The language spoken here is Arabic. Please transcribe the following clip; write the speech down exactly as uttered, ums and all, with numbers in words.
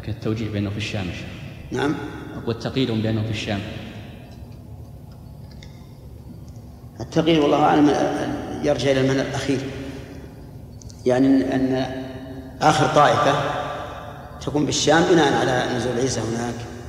لكن التوجيه بأنه في الشام. نعم. والتقييد بأنه في الشام. التقييد والله أعلم يرجع إلى المعنى الأخير، يعني أن آخر طائفة تكون بالشام بناء على نزول عيسى هناك.